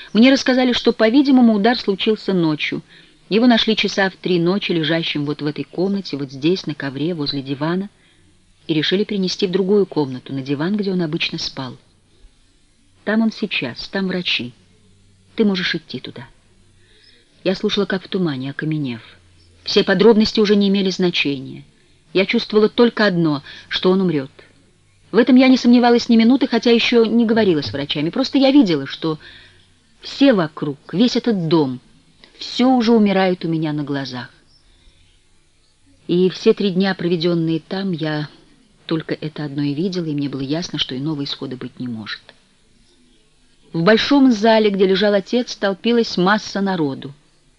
Мне рассказали, что, по-видимому, удар случился ночью. Его нашли часа в 3 ночи, лежащим вот в этой комнате, вот здесь, на ковре, возле дивана, и решили перенести в другую комнату, на диван, где он обычно спал. Там он сейчас, там врачи. Ты можешь идти туда. Я слушала, как в тумане, окаменев. Все подробности уже не имели значения. Я чувствовала только одно, что он умрет. В этом я не сомневалась ни минуты, хотя еще не говорила с врачами. Просто я видела, что все вокруг, весь этот дом, все уже умирает у меня на глазах. И все 3 дня, проведенные там, я только это одно и видела, и мне было ясно, что иного исхода быть не может. В большом зале, где лежал отец, толпилась масса народу.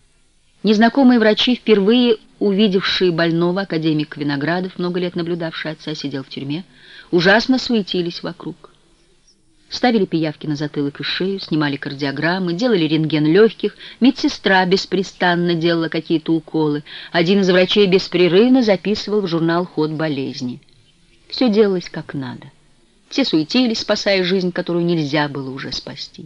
Незнакомые врачи, впервые увидевшие больного, академик Виноградов, много лет наблюдавший отца, сидел в тюрьме, ужасно суетились вокруг. Ставили пиявки на затылок и шею, снимали кардиограммы, делали рентген легких, медсестра беспрестанно делала какие-то уколы, один из врачей беспрерывно записывал в журнал ход болезни. Все делалось как надо. Все суетились, спасая жизнь, которую нельзя было уже спасти.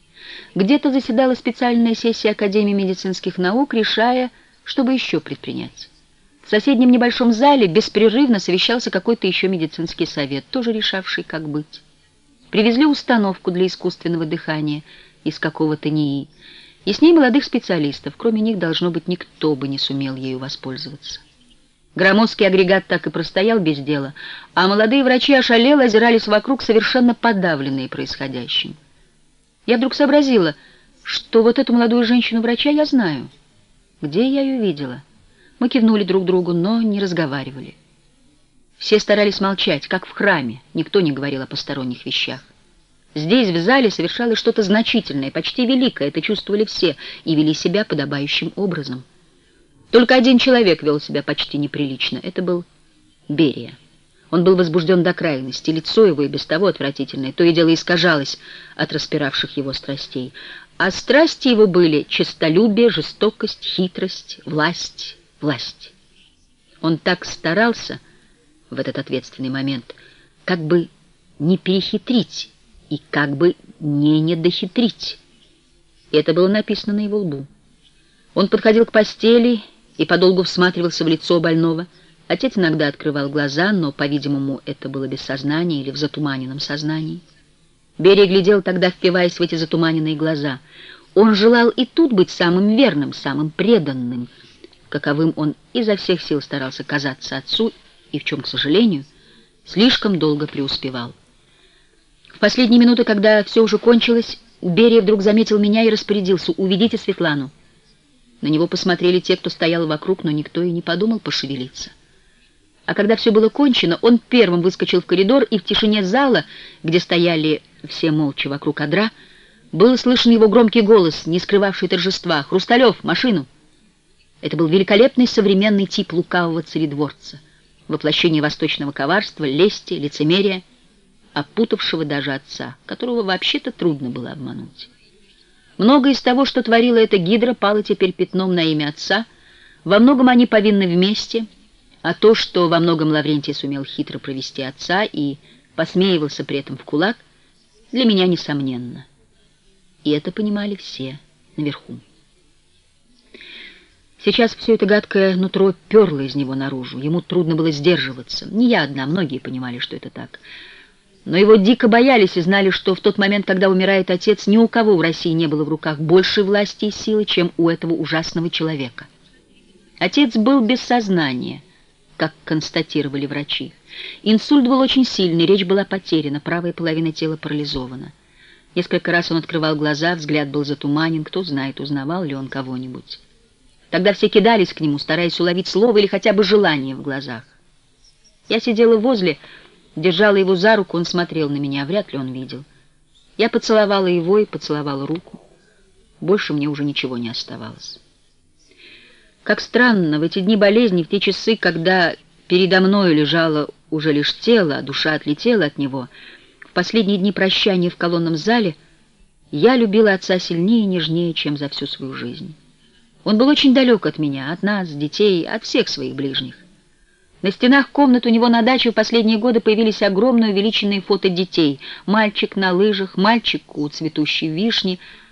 Где-то заседала специальная сессия Академии медицинских наук, решая, что бы еще предпринять. В соседнем небольшом зале беспрерывно совещался какой-то еще медицинский совет, тоже решавший, как быть. Привезли установку для искусственного дыхания из какого-то НИИ, и с ней молодых специалистов. Кроме них, должно быть, никто бы не сумел ею воспользоваться. Громоздкий агрегат так и простоял без дела, а молодые врачи ошалело озирались вокруг, совершенно подавленные происходящим. Я вдруг сообразила, что вот эту молодую женщину-врача я знаю. Где я ее видела? Мы кивнули друг другу, но не разговаривали. Все старались молчать, как в храме, никто не говорил о посторонних вещах. Здесь, в зале, совершалось что-то значительное, почти великое, это чувствовали все, и вели себя подобающим образом. Только один человек вел себя почти неприлично, это был Берия. Он был возбужден до крайности, лицо его и без того отвратительное, то и дело искажалось от распиравших его страстей. А страсти его были честолюбие, жестокость, хитрость, власть, власть. Он так старался в этот ответственный момент, как бы не перехитрить и как бы не недохитрить. И это было написано на его лбу. Он подходил к постели и подолгу всматривался в лицо больного. Отец иногда открывал глаза, но, по-видимому, это было без сознания или в затуманенном сознании. Берия глядел тогда, впиваясь в эти затуманенные глаза. Он желал и тут быть самым верным, самым преданным, каковым он изо всех сил старался казаться отцу и в чем, к сожалению, слишком долго преуспевал. В последние минуты, когда все уже кончилось, Берия вдруг заметил меня и распорядился: «Уведите Светлану». На него посмотрели те, кто стоял вокруг, но никто и не подумал пошевелиться. А когда все было кончено, он первым выскочил в коридор, и в тишине зала, где стояли все молча вокруг одра, был слышен его громкий голос, не скрывавший торжества: «Хрусталев, машину!» Это был великолепный современный тип лукавого царедворца, воплощение восточного коварства, лести, лицемерия, опутавшего даже отца, которого вообще-то трудно было обмануть. Многое из того, что творила эта гидра, пало теперь пятном на имя отца. Во многом они повинны вместе, а то, что во многом Лаврентий сумел хитро провести отца и посмеивался при этом в кулак, для меня несомненно. И это понимали все наверху. Сейчас все это гадкое нутро перло из него наружу. Ему трудно было сдерживаться. Не я одна, многие понимали, что это так. Но его дико боялись и знали, что в тот момент, когда умирает отец, ни у кого в России не было в руках большей власти и силы, чем у этого ужасного человека. Отец был без сознания, как констатировали врачи. Инсульт был очень сильный, речь была потеряна, правая половина тела парализована. Несколько раз он открывал глаза, взгляд был затуманен, кто знает, узнавал ли он кого-нибудь. Тогда все кидались к нему, стараясь уловить слово или хотя бы желание в глазах. Я сидела возле, держала его за руку, он смотрел на меня, вряд ли он видел. Я поцеловала его и поцеловала руку. Больше мне уже ничего не оставалось. Как странно, в эти дни болезни, в те часы, когда передо мною лежало уже лишь тело, а душа отлетела от него, в последние дни прощания в колонном зале, я любила отца сильнее и нежнее, чем за всю свою жизнь. Он был очень далек от меня, от нас, детей, от всех своих ближних. На стенах комнат у него на даче в последние годы появились огромные увеличенные фото детей. Мальчик на лыжах, мальчик у цветущей вишни,